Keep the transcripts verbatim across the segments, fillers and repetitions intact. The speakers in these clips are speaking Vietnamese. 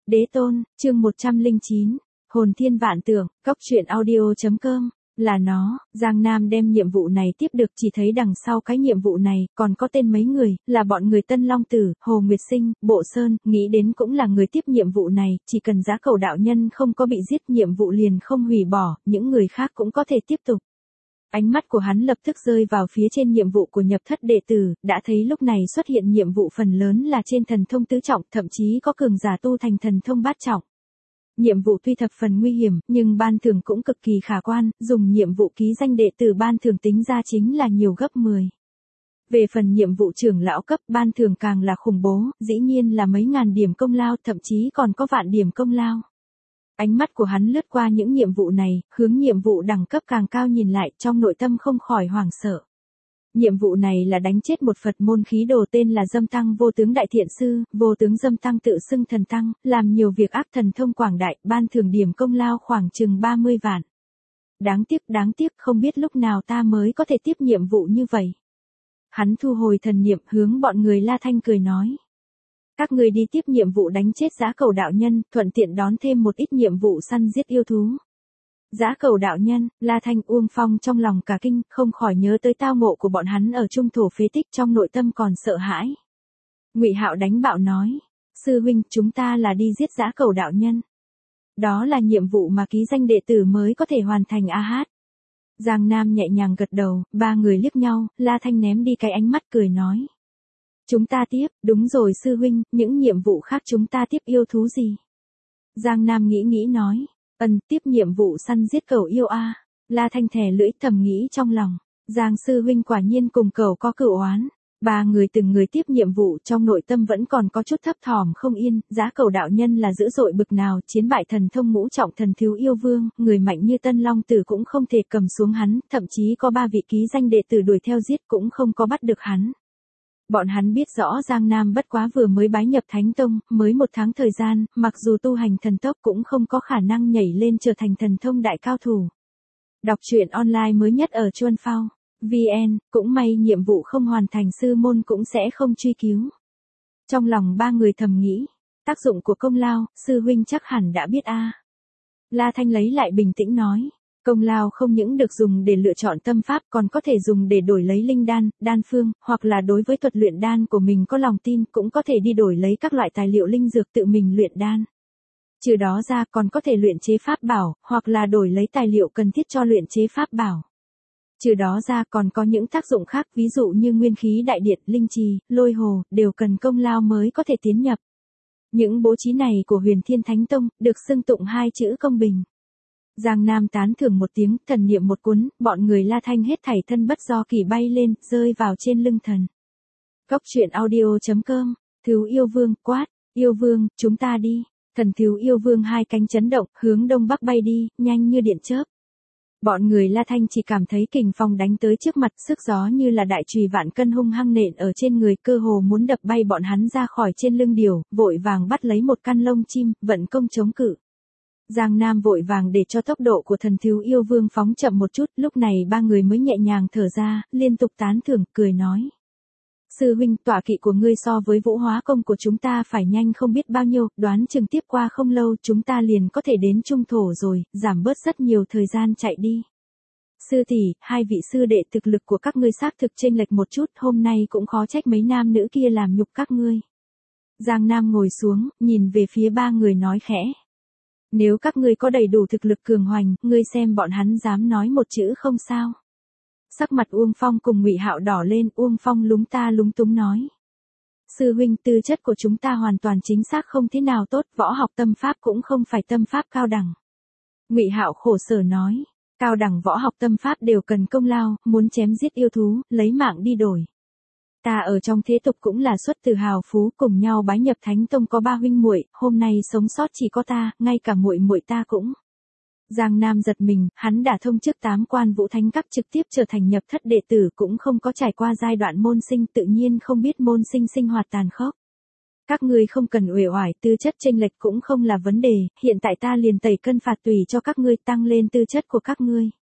Đế tôn, chương một trăm lẻ chín, hồn thiên vạn tượng, cốc truyện audio.com, là nó, Giang Nam đem nhiệm vụ này tiếp được chỉ thấy đằng sau cái nhiệm vụ này, còn có tên mấy người, là bọn người Tân Long Tử, Hồ Nguyệt Sinh, Bộ Sơn, nghĩ đến cũng là người tiếp nhiệm vụ này, chỉ cần Giá Cẩu đạo nhân không có bị giết nhiệm vụ liền không hủy bỏ, những người khác cũng có thể tiếp tục. Ánh mắt của hắn lập tức rơi vào phía trên nhiệm vụ của nhập thất đệ tử, đã thấy lúc này xuất hiện nhiệm vụ phần lớn là trên thần thông tứ trọng, thậm chí có cường giả tu thành thần thông bát trọng. Nhiệm vụ tuy thập phần nguy hiểm, nhưng ban thưởng cũng cực kỳ khả quan, dùng nhiệm vụ ký danh đệ tử ban thưởng tính ra chính là nhiều gấp mười. Về phần nhiệm vụ trưởng lão cấp ban thưởng càng là khủng bố, dĩ nhiên là mấy ngàn điểm công lao, thậm chí còn có vạn điểm công lao. Ánh mắt của hắn lướt qua những nhiệm vụ này, hướng nhiệm vụ đẳng cấp càng cao nhìn lại, trong nội tâm không khỏi hoảng sợ. Nhiệm vụ này là đánh chết một Phật môn khí đồ tên là Dâm Tăng Vô Tướng Đại Thiện Sư, Vô Tướng Dâm Tăng tự xưng thần tăng, làm nhiều việc ác thần thông quảng đại, ban thưởng điểm công lao khoảng chừng ba mươi vạn. Đáng tiếc, đáng tiếc, không biết lúc nào ta mới có thể tiếp nhiệm vụ như vậy. Hắn thu hồi thần niệm hướng bọn người La Thanh cười nói. Các người đi tiếp nhiệm vụ đánh chết Giá Cẩu đạo nhân, thuận tiện đón thêm một ít nhiệm vụ săn giết yêu thú. Giá Cẩu đạo nhân, La Thanh, Uông Phong trong lòng cả kinh, không khỏi nhớ tới tao ngộ của bọn hắn ở trung thổ phế tích, trong nội tâm còn sợ hãi. Ngụy Hạo đánh bạo nói, sư huynh, chúng ta là đi giết Giá Cẩu đạo nhân. Đó là nhiệm vụ mà ký danh đệ tử mới có thể hoàn thành a hát. Giang Nam nhẹ nhàng gật đầu, ba người liếc nhau, La Thanh ném đi cái ánh mắt cười nói. Chúng ta tiếp, đúng rồi sư huynh, những nhiệm vụ khác chúng ta tiếp yêu thú gì? Giang Nam nghĩ nghĩ nói, ân, tiếp nhiệm vụ săn giết cẩu yêu a. La Thanh thè lưỡi thầm nghĩ trong lòng, Giang sư huynh quả nhiên cùng cẩu có cửu oán. Ba người từng người tiếp nhiệm vụ trong nội tâm vẫn còn có chút thấp thỏm không yên, Giá Cẩu đạo nhân là dữ dội bực nào, chiến bại thần thông ngũ trọng thần thiếu yêu vương, người mạnh như Tân Long Tử cũng không thể cầm xuống hắn, thậm chí có ba vị ký danh đệ tử đuổi theo giết cũng không có bắt được hắn. Bọn hắn biết rõ Giang Nam bất quá vừa mới bái nhập Thánh Tông, mới một tháng thời gian, mặc dù tu hành thần tốc cũng không có khả năng nhảy lên trở thành thần thông đại cao thủ. Đọc truyện online mới nhất ở Chuan Phao, vê en, cũng may nhiệm vụ không hoàn thành sư môn cũng sẽ không truy cứu. Trong lòng ba người thầm nghĩ, tác dụng của công lao, sư huynh chắc hẳn đã biết a. La Thanh lấy lại bình tĩnh nói. Công lao không những được dùng để lựa chọn tâm pháp còn có thể dùng để đổi lấy linh đan, đan phương, hoặc là đối với thuật luyện đan của mình có lòng tin cũng có thể đi đổi lấy các loại tài liệu linh dược tự mình luyện đan. Trừ đó ra còn có thể luyện chế pháp bảo, hoặc là đổi lấy tài liệu cần thiết cho luyện chế pháp bảo. Trừ đó ra còn có những tác dụng khác ví dụ như nguyên khí đại điện, linh trì, lôi hồ, đều cần công lao mới có thể tiến nhập. Những bố trí này của Huyền Thiên Thánh Tông, được xưng tụng hai chữ công bình. Giang Nam tán thưởng một tiếng, thần niệm một cuốn, bọn người La Thanh hết thảy thân bất do kỳ bay lên, rơi vào trên lưng thần. Cốc truyện audio.com, Thiếu Yêu Vương, quát, Yêu Vương, chúng ta đi. Thần Thiếu Yêu Vương hai cánh chấn động, hướng đông bắc bay đi, nhanh như điện chớp. Bọn người La Thanh chỉ cảm thấy kình phong đánh tới trước mặt, sức gió như là đại chùy vạn cân hung hăng nện ở trên người, cơ hồ muốn đập bay bọn hắn ra khỏi trên lưng điểu, vội vàng bắt lấy một căn lông chim, vận công chống cự. Giang Nam vội vàng để cho tốc độ của Thần Thiếu Yêu Vương phóng chậm một chút, lúc này ba người mới nhẹ nhàng thở ra, liên tục tán thưởng, cười nói. Sư huynh, tọa kỵ của ngươi so với vũ hóa công của chúng ta phải nhanh không biết bao nhiêu, đoán chừng tiếp qua không lâu chúng ta liền có thể đến trung thổ rồi, giảm bớt rất nhiều thời gian chạy đi. Sư tỷ, hai vị sư đệ thực lực của các ngươi xác thực chênh lệch một chút, hôm nay cũng khó trách mấy nam nữ kia làm nhục các ngươi. Giang Nam ngồi xuống, nhìn về phía ba người nói khẽ. Nếu các ngươi có đầy đủ thực lực cường hoành, ngươi xem bọn hắn dám nói một chữ không sao. Sắc mặt Uông Phong cùng Ngụy Hạo đỏ lên, Uông Phong lúng ta lúng túng nói. Sư huynh, tư chất của chúng ta hoàn toàn chính xác không thế nào tốt, võ học tâm pháp cũng không phải tâm pháp cao đẳng. Ngụy Hạo khổ sở nói, cao đẳng võ học tâm pháp đều cần công lao, muốn chém giết yêu thú, lấy mạng đi đổi. Ta ở trong thế tục cũng là xuất từ hào phú, cùng nhau bái nhập Thánh Tông có ba huynh muội, hôm nay sống sót chỉ có ta, ngay cả muội muội ta cũng. Giang Nam giật mình, hắn đã thông trước tám quan vũ thánh các trực tiếp trở thành nhập thất đệ tử cũng không có trải qua giai đoạn môn sinh, tự nhiên không biết môn sinh sinh hoạt tàn khốc. Các ngươi không cần uể oải, tư chất chênh lệch cũng không là vấn đề, hiện tại ta liền tẩy cân phạt tùy cho các ngươi, tăng lên tư chất của các ngươi.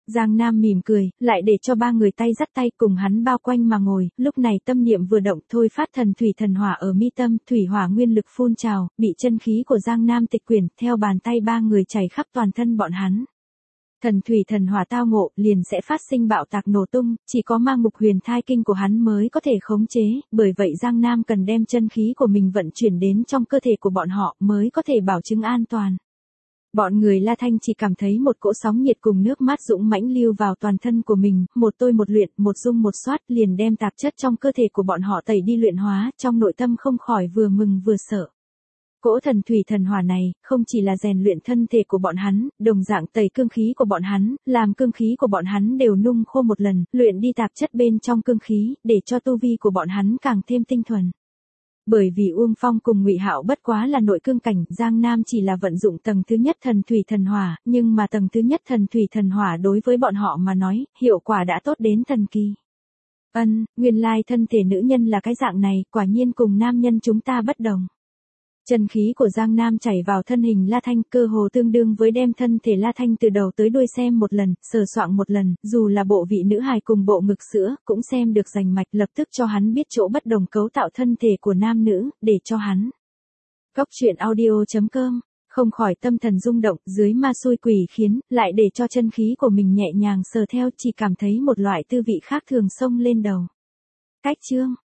Giang Nam mỉm cười, lại để cho ba người tay dắt tay cùng hắn bao quanh mà ngồi, lúc này tâm niệm vừa động thôi phát thần thủy thần hỏa ở mi tâm, thủy hỏa nguyên lực phun trào, bị chân khí của Giang Nam tịch quyển, theo bàn tay ba người chảy khắp toàn thân bọn hắn. Thần thủy thần hỏa tao ngộ, liền sẽ phát sinh bạo tạc nổ tung, chỉ có ma ngục huyền thai kinh của hắn mới có thể khống chế, bởi vậy Giang Nam cần đem chân khí của mình vận chuyển đến trong cơ thể của bọn họ mới có thể bảo chứng an toàn. Bọn người La Thanh chỉ cảm thấy một cỗ sóng nhiệt cùng nước mát dũng mãnh lưu vào toàn thân của mình, một tôi một luyện, một dung một xoát liền đem tạp chất trong cơ thể của bọn họ tẩy đi luyện hóa, trong nội tâm không khỏi vừa mừng vừa sợ. Cỗ thần thủy thần hỏa này, không chỉ là rèn luyện thân thể của bọn hắn, đồng dạng tẩy cương khí của bọn hắn, làm cương khí của bọn hắn đều nung khô một lần, luyện đi tạp chất bên trong cương khí, để cho tu vi của bọn hắn càng thêm tinh thuần. Bởi vì Uông Phong cùng Ngụy Hạo bất quá là nội cương cảnh, Giang Nam chỉ là vận dụng tầng thứ nhất thần thủy thần hỏa, nhưng mà tầng thứ nhất thần thủy thần hỏa đối với bọn họ mà nói, hiệu quả đã tốt đến thần kỳ. Ân, nguyên lai thân thể nữ nhân là cái dạng này, quả nhiên cùng nam nhân chúng ta bất đồng. Chân khí của Giang Nam chảy vào thân hình La Thanh, cơ hồ tương đương với đem thân thể La Thanh từ đầu tới đuôi xem một lần, sờ soạng một lần, dù là bộ vị nữ hài cùng bộ ngực sữa, cũng xem được rành mạch, lập tức cho hắn biết chỗ bất đồng cấu tạo thân thể của nam nữ, để cho hắn. Cóc truyện audio chấm com, không khỏi tâm thần rung động, dưới ma xui quỷ khiến, lại để cho chân khí của mình nhẹ nhàng sờ theo, chỉ cảm thấy một loại tư vị khác thường xông lên đầu. Cách chương